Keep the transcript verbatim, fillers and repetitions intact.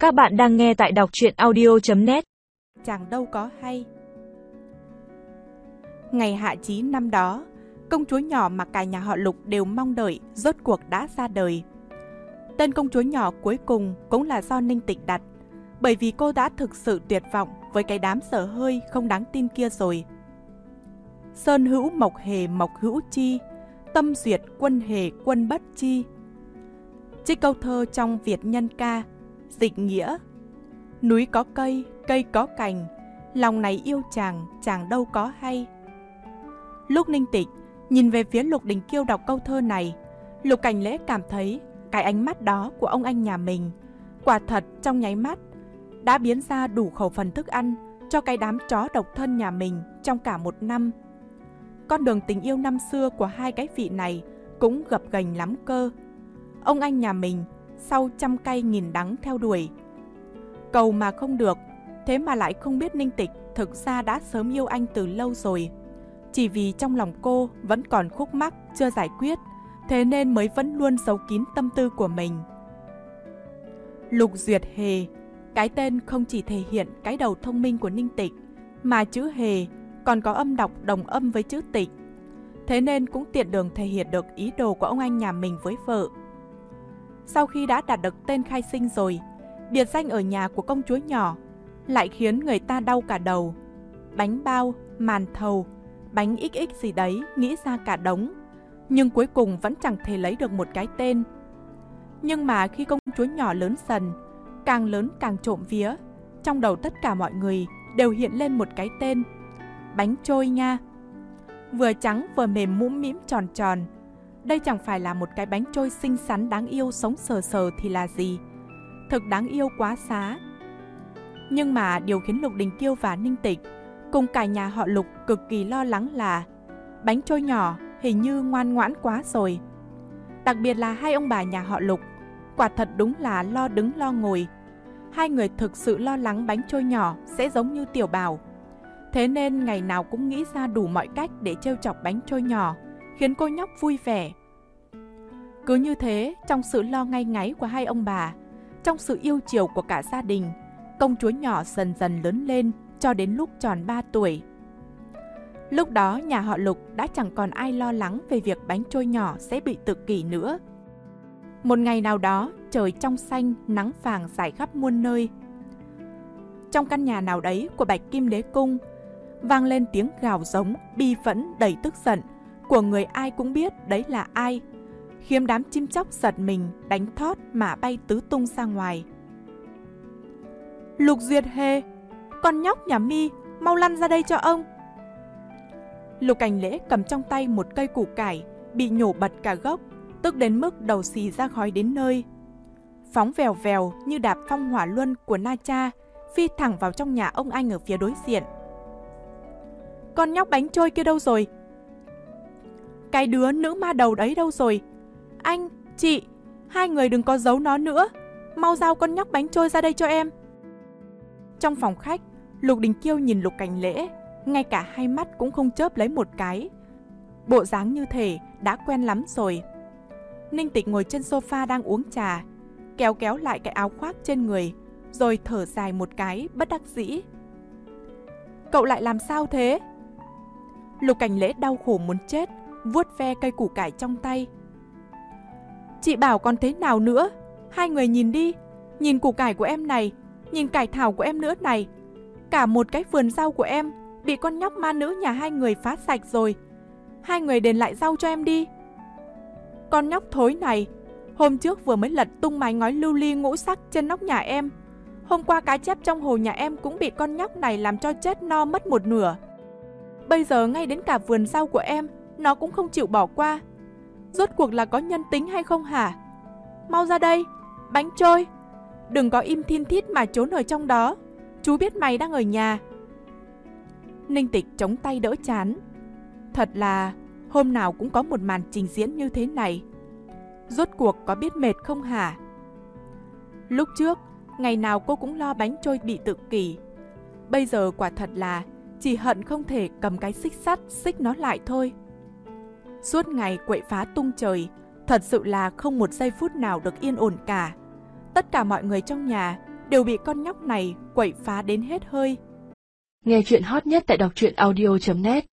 Các bạn đang nghe tại đọc truyện audio chấm net. Chàng đâu có hay. Ngày hạ chí năm đó, công chúa nhỏ mà cả nhà họ Lục đều mong đợi rốt cuộc đã ra đời. Tên công chúa nhỏ cuối cùng cũng là do Ninh Tịch đặt, bởi vì cô đã thực sự tuyệt vọng với cái đám dở hơi không đáng tin kia rồi. Sơn hữu mộc hề mộc hữu chi, tâm duyệt quân hề quân bất chi. Trích câu thơ trong Việt Nhân Ca, dịch nghĩa: núi có cây, cây có cành, lòng này yêu chàng, chàng đâu có hay. Lúc Ninh Tịch nhìn về phía Lục Đình Kiêu đọc câu thơ này, Lục Cảnh Lễ cảm thấy cái ánh mắt đó của ông anh nhà mình quả thật trong nháy mắt đã biến ra đủ khẩu phần thức ăn cho cái đám chó độc thân nhà mình trong cả một năm. Con đường tình yêu năm xưa của hai cái vị này cũng gập ghềnh lắm cơ. Ông anh nhà mình sau trăm cay nghìn đắng theo đuổi, cầu mà không được, thế mà lại không biết Ninh Tịch thực ra đã sớm yêu anh từ lâu rồi. Chỉ vì trong lòng cô vẫn còn khúc mắc chưa giải quyết, thế nên mới vẫn luôn giấu kín tâm tư của mình. Lục Duyệt Hề, cái tên không chỉ thể hiện cái đầu thông minh của Ninh Tịch, mà chữ Hề còn có âm đọc đồng âm với chữ Tịch, thế nên cũng tiện đường thể hiện được ý đồ của ông anh nhà mình với vợ. Sau khi đã đạt được tên khai sinh rồi, biệt danh ở nhà của công chúa nhỏ lại khiến người ta đau cả đầu. Bánh bao, màn thầu, bánh ích ích gì đấy nghĩ ra cả đống, nhưng cuối cùng vẫn chẳng thể lấy được một cái tên. Nhưng mà khi công chúa nhỏ lớn dần, càng lớn càng trộm vía, trong đầu tất cả mọi người đều hiện lên một cái tên: bánh trôi nha. Vừa trắng vừa mềm mũm mĩm tròn tròn. Đây chẳng phải là một cái bánh trôi xinh xắn đáng yêu sống sờ sờ thì là gì. Thực đáng yêu quá xá. Nhưng mà điều khiến Lục Đình Kiêu và Ninh Tịch cùng cả nhà họ Lục cực kỳ lo lắng là bánh trôi nhỏ hình như ngoan ngoãn quá rồi. Đặc biệt là hai ông bà nhà họ Lục, quả thật đúng là lo đứng lo ngồi. Hai người thực sự lo lắng bánh trôi nhỏ sẽ giống như Tiểu Bảo. Thế nên ngày nào cũng nghĩ ra đủ mọi cách để trêu chọc bánh trôi nhỏ, khiến cô nhóc vui vẻ. Cứ như thế, trong sự lo ngay ngáy của hai ông bà, trong sự yêu chiều của cả gia đình, công chúa nhỏ dần dần lớn lên cho đến lúc tròn ba tuổi. Lúc đó nhà họ Lục đã chẳng còn ai lo lắng về việc bánh trôi nhỏ sẽ bị tự kỷ nữa. Một ngày nào đó, trời trong xanh, nắng vàng rải khắp muôn nơi. Trong căn nhà nào đấy của Bạch Kim Đế Cung, vang lên tiếng gào giống, bi phẫn đầy tức giận của người ai cũng biết đấy là ai, khiến đám chim chóc giật mình đánh thót mà bay tứ tung ra ngoài. Lục Duyệt Hề, con nhóc nhà mi, mau lăn ra đây cho ông. Lục Cảnh Lễ cầm trong tay một cây củ cải bị nhổ bật cả gốc, tức đến mức đầu xì ra khói đến nơi. Phóng vèo vèo như đạp phong hỏa luân của Na Cha, phi thẳng vào trong nhà ông anh ở phía đối diện. Con nhóc bánh trôi kia đâu rồi? Cái đứa nữ ma đầu đấy đâu rồi? Anh, chị, hai người đừng có giấu nó nữa, mau giao con nhóc bánh trôi ra đây cho em. Trong phòng khách, Lục Đình Kiêu nhìn Lục Cảnh Lễ, ngay cả hai mắt cũng không chớp lấy một cái. Bộ dáng như thể đã quen lắm rồi. Ninh Tịch ngồi trên sofa đang uống trà, kéo kéo lại cái áo khoác trên người, rồi thở dài một cái bất đắc dĩ. Cậu lại làm sao thế? Lục Cảnh Lễ đau khổ muốn chết, vuốt ve cây củ cải trong tay. Chị bảo còn thế nào nữa? Hai người nhìn đi, nhìn củ cải của em này, nhìn cải thảo của em nữa này. Cả một cái vườn rau của em bị con nhóc ma nữ nhà hai người phá sạch rồi. Hai người đền lại rau cho em đi. Con nhóc thối này, hôm trước vừa mới lật tung mái ngói lưu ly ngũ sắc trên nóc nhà em. Hôm qua cá chép trong hồ nhà em cũng bị con nhóc này làm cho chết no mất một nửa. Bây giờ ngay đến cả vườn rau của em nó cũng không chịu bỏ qua. Rốt cuộc là có nhân tính hay không hả? Mau ra đây, bánh trôi. Đừng có im thin thít mà trốn ở trong đó. Chú biết mày đang ở nhà. Ninh Tịch chống tay đỡ chán. Thật là hôm nào cũng có một màn trình diễn như thế này. Rốt cuộc có biết mệt không hả? Lúc trước, ngày nào cô cũng lo bánh trôi bị tự kỷ. Bây giờ quả thật là chỉ hận không thể cầm cái xích sắt xích nó lại thôi. Suốt ngày quậy phá tung trời, thật sự là không một giây phút nào được yên ổn cả. Tất cả mọi người trong nhà đều bị con nhóc này quậy phá đến hết hơi. Nghe chuyện hot nhất tại đọc truyện audio chấm net.